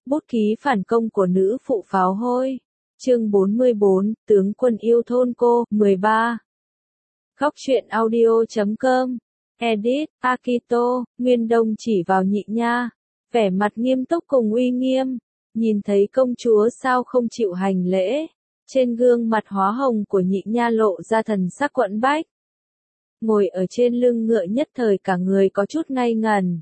Bút ký phản công của nữ phụ pháo hôi. Chương 44, tướng quân yêu thôn cô, 13. Góc truyện audio.com. Edit, Akito, Nguyên Đông chỉ vào Nhị Nha. Vẻ mặt nghiêm túc cùng uy nghiêm. Nhìn thấy công chúa sao không chịu hành lễ. Trên gương mặt hóa hồng của Nhị Nha lộ ra thần sắc quẫn bách. Ngồi ở trên lưng ngựa nhất thời cả người có chút ngây ngần.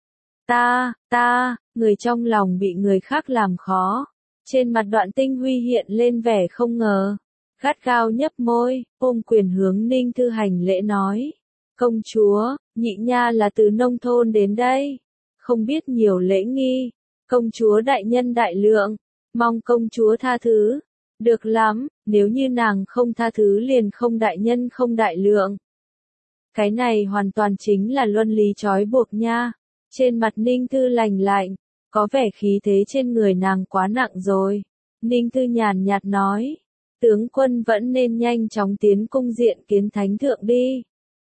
Người trong lòng bị người khác làm khó. Trên mặt Đoạn Tinh Huy hiện lên vẻ không ngờ. Gắt gao nhấp môi, ôm quyền hướng Ninh Thư hành lễ nói. Công chúa, Nhị Nha là từ nông thôn đến đây. Không biết nhiều lễ nghi. Công chúa đại nhân đại lượng. Mong công chúa tha thứ. Được lắm, nếu như nàng không tha thứ liền không đại nhân không đại lượng. Cái này hoàn toàn chính là luân lý trói buộc nha. Trên mặt Ninh Thư lành lạnh, có vẻ khí thế trên người nàng quá nặng rồi. Ninh Thư nhàn nhạt nói, tướng quân vẫn nên nhanh chóng tiến cung diện kiến thánh thượng đi.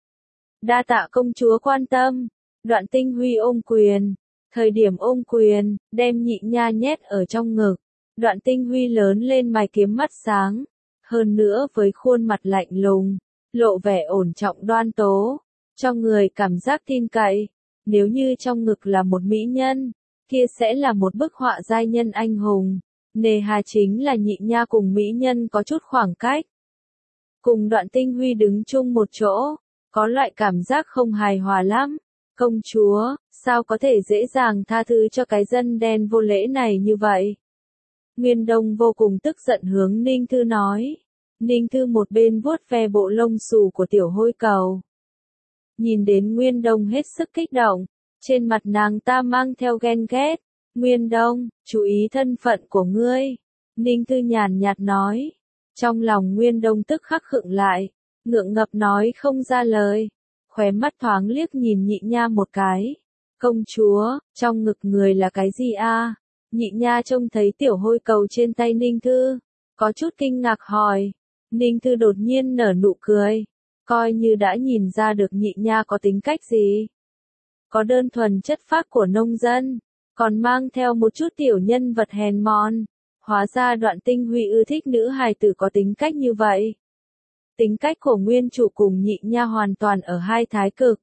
Đa tạ công chúa quan tâm. Đoạn Tinh Huy ôm quyền. Thời điểm ôm quyền, đem Nhị Nha nhét ở trong ngực. Đoạn Tinh Huy lớn lên mày kiếm mắt sáng. Hơn nữa với khuôn mặt lạnh lùng, lộ vẻ ổn trọng đoan tố, cho người cảm giác tin cậy. Nếu như trong ngực là một mỹ nhân, kia sẽ là một bức họa giai nhân anh hùng. Nề hà chính là Nhị Nha cùng mỹ nhân có chút khoảng cách. Cùng Đoạn Tinh Huy đứng chung một chỗ, có loại cảm giác không hài hòa lắm. Công chúa, sao có thể dễ dàng tha thứ cho cái dân đen vô lễ này như vậy? Nguyên Đông vô cùng tức giận hướng Ninh Thư nói. Ninh Thư một bên vuốt ve bộ lông xù của tiểu hôi cầu. Nhìn đến Nguyên Đông hết sức kích động, trên mặt nàng ta mang theo ghen ghét. Nguyên Đông, chú ý thân phận của ngươi. Ninh Thư nhàn nhạt nói. Trong lòng Nguyên Đông tức khắc khựng lại, ngượng ngập nói không ra lời. Khóe mắt thoáng liếc nhìn Nhị Nha một cái. Công chúa, trong ngực người là cái gì a? Nhị Nha trông thấy tiểu hôi cầu trên tay Ninh Thư, có chút kinh ngạc hỏi. Ninh Thư đột nhiên nở nụ cười, coi như đã nhìn ra được Nhị Nha có tính cách gì. Có đơn thuần chất phác của nông dân, còn mang theo một chút tiểu nhân vật hèn mọn. Hóa ra Đoạn Tinh Huy ưa thích nữ hài tử có tính cách như vậy. Tính cách của nguyên chủ cùng Nhị Nha hoàn toàn ở hai thái cực.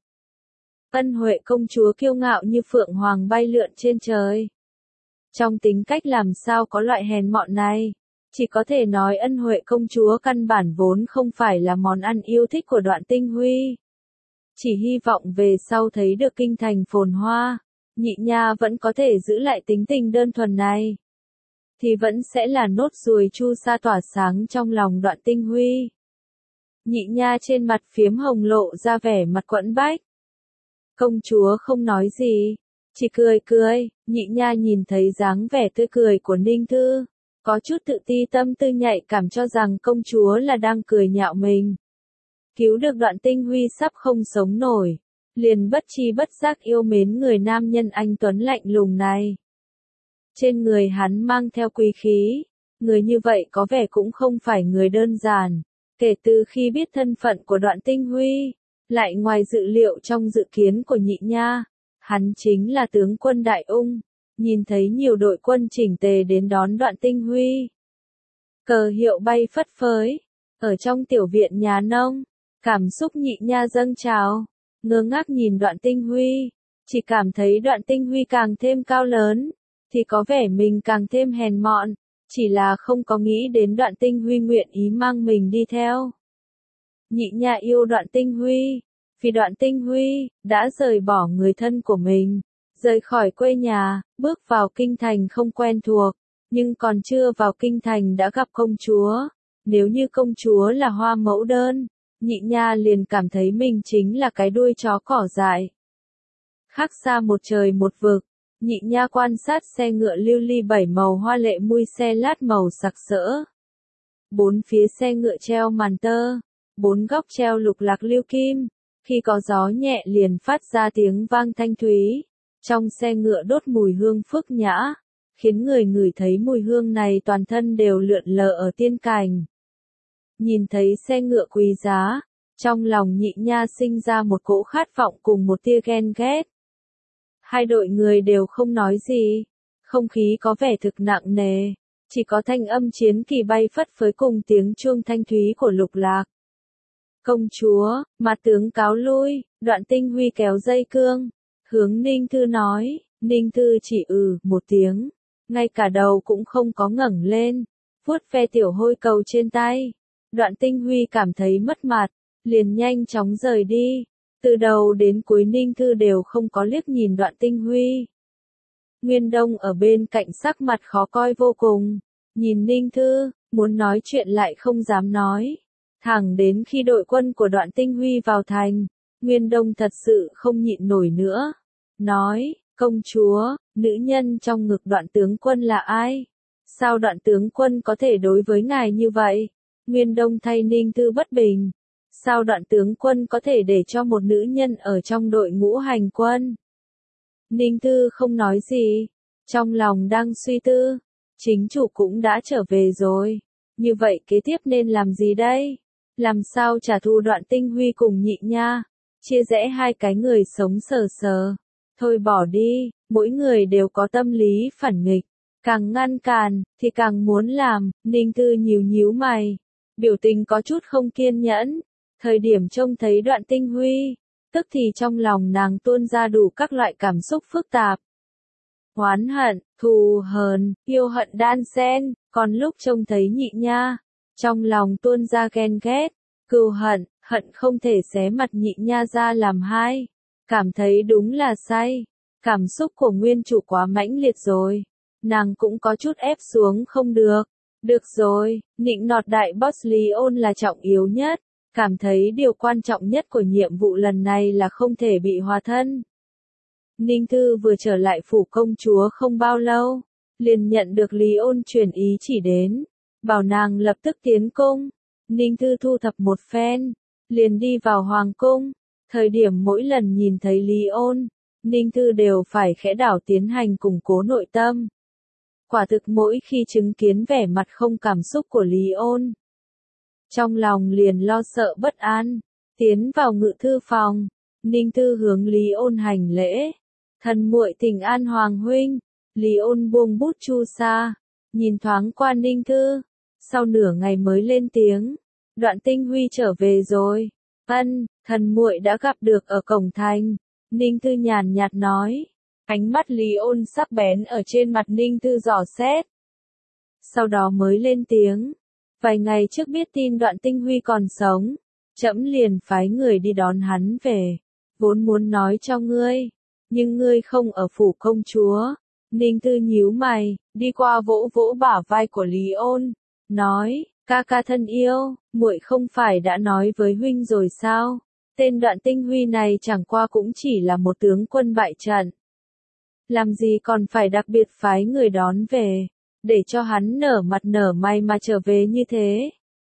Ân Huệ công chúa kiêu ngạo như phượng hoàng bay lượn trên trời. Trong tính cách làm sao có loại hèn mọn này, chỉ có thể nói Ân Huệ công chúa căn bản vốn không phải là món ăn yêu thích của Đoạn Tinh Huy. Chỉ hy vọng về sau thấy được kinh thành phồn hoa, Nhị Nha vẫn có thể giữ lại tính tình đơn thuần này. Thì vẫn sẽ là nốt ruồi chu sa tỏa sáng trong lòng Đoạn Tinh Huy. Nhị Nha trên mặt phiếm hồng lộ ra vẻ mặt quẫn bách. Công chúa không nói gì, chỉ cười cười. Nhị Nha nhìn thấy dáng vẻ tươi cười của Ninh Thư, có chút tự ti tâm tư nhạy cảm cho rằng công chúa là đang cười nhạo mình. Cứu được Đoạn Tinh Huy sắp không sống nổi, liền bất chi bất giác yêu mến người nam nhân anh tuấn lạnh lùng này. Trên người hắn mang theo quý khí, người như vậy có vẻ cũng không phải người đơn giản. Kể từ khi biết thân phận của Đoạn Tinh Huy, lại ngoài dự liệu trong dự kiến của Nhị Nha, hắn chính là tướng quân Đại Ung. Nhìn thấy nhiều đội quân chỉnh tề đến đón Đoạn Tinh Huy. Cờ hiệu bay phất phới, ở trong tiểu viện nhà nông, cảm xúc Nhị Nha dâng trào, ngơ ngác nhìn Đoạn Tinh Huy, chỉ cảm thấy Đoạn Tinh Huy càng thêm cao lớn, thì có vẻ mình càng thêm hèn mọn, chỉ là không có nghĩ đến Đoạn Tinh Huy nguyện ý mang mình đi theo. Nhị Nha yêu Đoạn Tinh Huy, vì Đoạn Tinh Huy đã rời bỏ người thân của mình, rời khỏi quê nhà, bước vào kinh thành không quen thuộc, nhưng còn chưa vào kinh thành đã gặp công chúa. Nếu như công chúa là hoa mẫu đơn, Nhị Nha liền cảm thấy mình chính là cái đuôi chó cỏ dại. Khác xa một trời một vực, Nhị Nha quan sát xe ngựa lưu ly bảy màu hoa lệ mui xe lát màu sặc sỡ. Bốn phía xe ngựa treo màn tơ, bốn góc treo lục lạc lưu kim, khi có gió nhẹ liền phát ra tiếng vang thanh thúy. Trong xe ngựa đốt mùi hương phước nhã, khiến người ngửi thấy mùi hương này toàn thân đều lượn lờ ở tiên cảnh. Nhìn thấy xe ngựa quý giá, trong lòng Nhị Nha sinh ra một cỗ khát vọng cùng một tia ghen ghét. Hai đội người đều không nói gì, Không khí có vẻ thực nặng nề, chỉ có thanh âm chiến kỳ bay phất phới cùng tiếng chuông thanh thúy của Lục Lạc. Công chúa, mặt tướng cáo lui, Đoạn Tinh Huy kéo dây cương, hướng Ninh Thư nói, Ninh Thư chỉ một tiếng, ngay cả đầu cũng không có ngẩng lên, vuốt ve tiểu hôi cầu trên tay. Đoạn Tinh Huy cảm thấy mất mặt, liền nhanh chóng rời đi, từ đầu đến cuối Ninh Thư đều không có liếc nhìn Đoạn Tinh Huy. Nguyên Đông ở bên cạnh sắc mặt khó coi vô cùng, nhìn Ninh Thư, muốn nói chuyện lại không dám nói. Thẳng đến khi đội quân của Đoạn Tinh Huy vào thành, Nguyên Đông thật sự không nhịn nổi nữa. Nói, công chúa, nữ nhân trong ngực Đoạn tướng quân là ai? Sao Đoạn tướng quân có thể đối với ngài như vậy? Nguyên Đông thay Ninh Thư bất bình. Sao Đoạn tướng quân có thể để cho một nữ nhân ở trong đội ngũ hành quân? Ninh Thư không nói gì, trong lòng đang suy tư, chính chủ cũng đã trở về rồi, như vậy kế tiếp nên làm gì đây? Làm sao trả thù Đoạn Tinh Huy cùng Nhị Nha, chia rẽ hai cái người sống sờ sờ? Thôi bỏ đi, mỗi người đều có tâm lý phản nghịch, càng ngăn cản, thì càng muốn làm. Ninh Thư nhíu nhíu mày, biểu tình có chút không kiên nhẫn, thời điểm trông thấy Đoạn Tinh Huy, tức thì trong lòng nàng tuôn ra đủ các loại cảm xúc phức tạp. Oán hận, thù hờn, yêu hận đan xen, còn lúc trông thấy Nhị Nha, trong lòng tuôn ra ghen ghét, cừu hận, hận không thể xé mặt Nhị Nha ra làm hai. Cảm thấy đúng là say, cảm xúc của nguyên chủ quá mãnh liệt rồi, nàng cũng có chút ép xuống không được. Được rồi, nịnh nọt đại boss Lý Ôn là trọng yếu nhất. Cảm thấy điều quan trọng nhất của nhiệm vụ lần này là không thể bị hòa thân. Ninh Thư vừa trở lại phủ công chúa không bao lâu, liền nhận được Lý Ôn truyền ý chỉ đến, bảo nàng lập tức tiến cung. Ninh Thư thu thập một phen, liền đi vào hoàng cung. Thời điểm mỗi lần nhìn thấy Lý Ôn, Ninh Thư đều phải khẽ đảo tiến hành củng cố nội tâm. Quả thực mỗi khi chứng kiến vẻ mặt không cảm xúc của Lý Ôn, trong lòng liền lo sợ bất an. Tiến vào ngự thư phòng, Ninh Thư hướng Lý Ôn hành lễ. Thần muội thỉnh an hoàng huynh. Lý Ôn buông bút chu sa, nhìn thoáng qua Ninh Thư, sau nửa ngày mới lên tiếng. Đoạn Tinh Huy trở về rồi. Ân, thần muội đã gặp được ở cổng thành. Ninh Thư nhàn nhạt nói. Ánh mắt Lý Ôn sắc bén ở trên mặt Ninh Thư dò xét. Sau đó mới lên tiếng. Vài ngày trước biết tin Đoạn Tinh Huy còn sống, trẫm liền phái người đi đón hắn về. Vốn muốn nói cho ngươi, nhưng ngươi không ở phủ công chúa. Ninh Thư nhíu mày, đi qua vỗ vỗ bả vai của Lý Ôn, nói, ca ca thân yêu, muội không phải đã nói với huynh rồi sao? Tên Đoạn Tinh Huy này chẳng qua cũng chỉ là một tướng quân bại trận. Làm gì còn phải đặc biệt phái người đón về, để cho hắn nở mặt nở mày mà trở về như thế.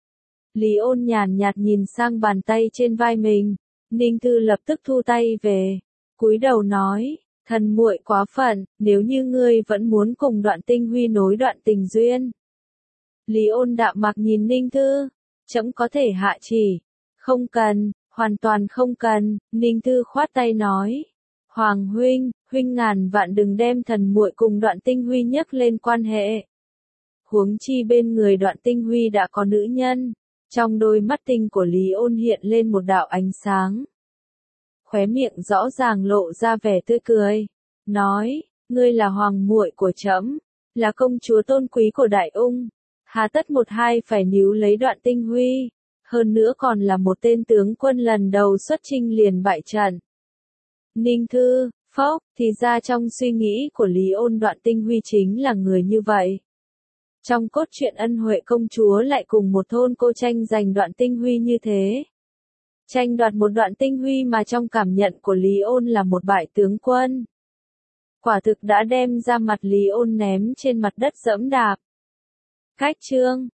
Lý Ôn nhàn nhạt nhìn sang bàn tay trên vai mình, Ninh Thư lập tức thu tay về, cúi đầu nói, thần muội quá phận, nếu như ngươi vẫn muốn cùng Đoạn Tinh Huy nối đoạn tình duyên. Lý Ôn đạm mạc nhìn Ninh Thư, trẫm có thể hạ chỉ, không cần, hoàn toàn không cần. Ninh Thư khoát tay nói, Hoàng huynh, huynh ngàn vạn đừng đem thần muội cùng Đoạn Tinh Huy nhắc lên quan hệ. Huống chi bên người Đoạn Tinh Huy đã có nữ nhân. Trong đôi mắt tinh của Lý Ôn hiện lên một đạo ánh sáng. Khóe miệng rõ ràng lộ ra vẻ tươi cười, nói, ngươi là hoàng muội của trẫm, là công chúa tôn quý của Đại Ung, hà tất một hai phải níu lấy Đoạn Tinh Huy, hơn nữa còn là một tên tướng quân lần đầu xuất chinh liền bại trận. Ninh Thư, phốc, thì ra trong suy nghĩ của Lý Ôn Đoạn Tinh Huy chính là người như vậy. Trong cốt truyện Ân Huệ công chúa lại cùng một thôn cô tranh giành Đoạn Tinh Huy như thế. Tranh đoạt một Đoạn Tinh Huy mà trong cảm nhận của Lý Ôn là một bại tướng quân. Quả thực đã đem ra mặt Lý Ôn ném trên mặt đất dẫm đạp. Cách chương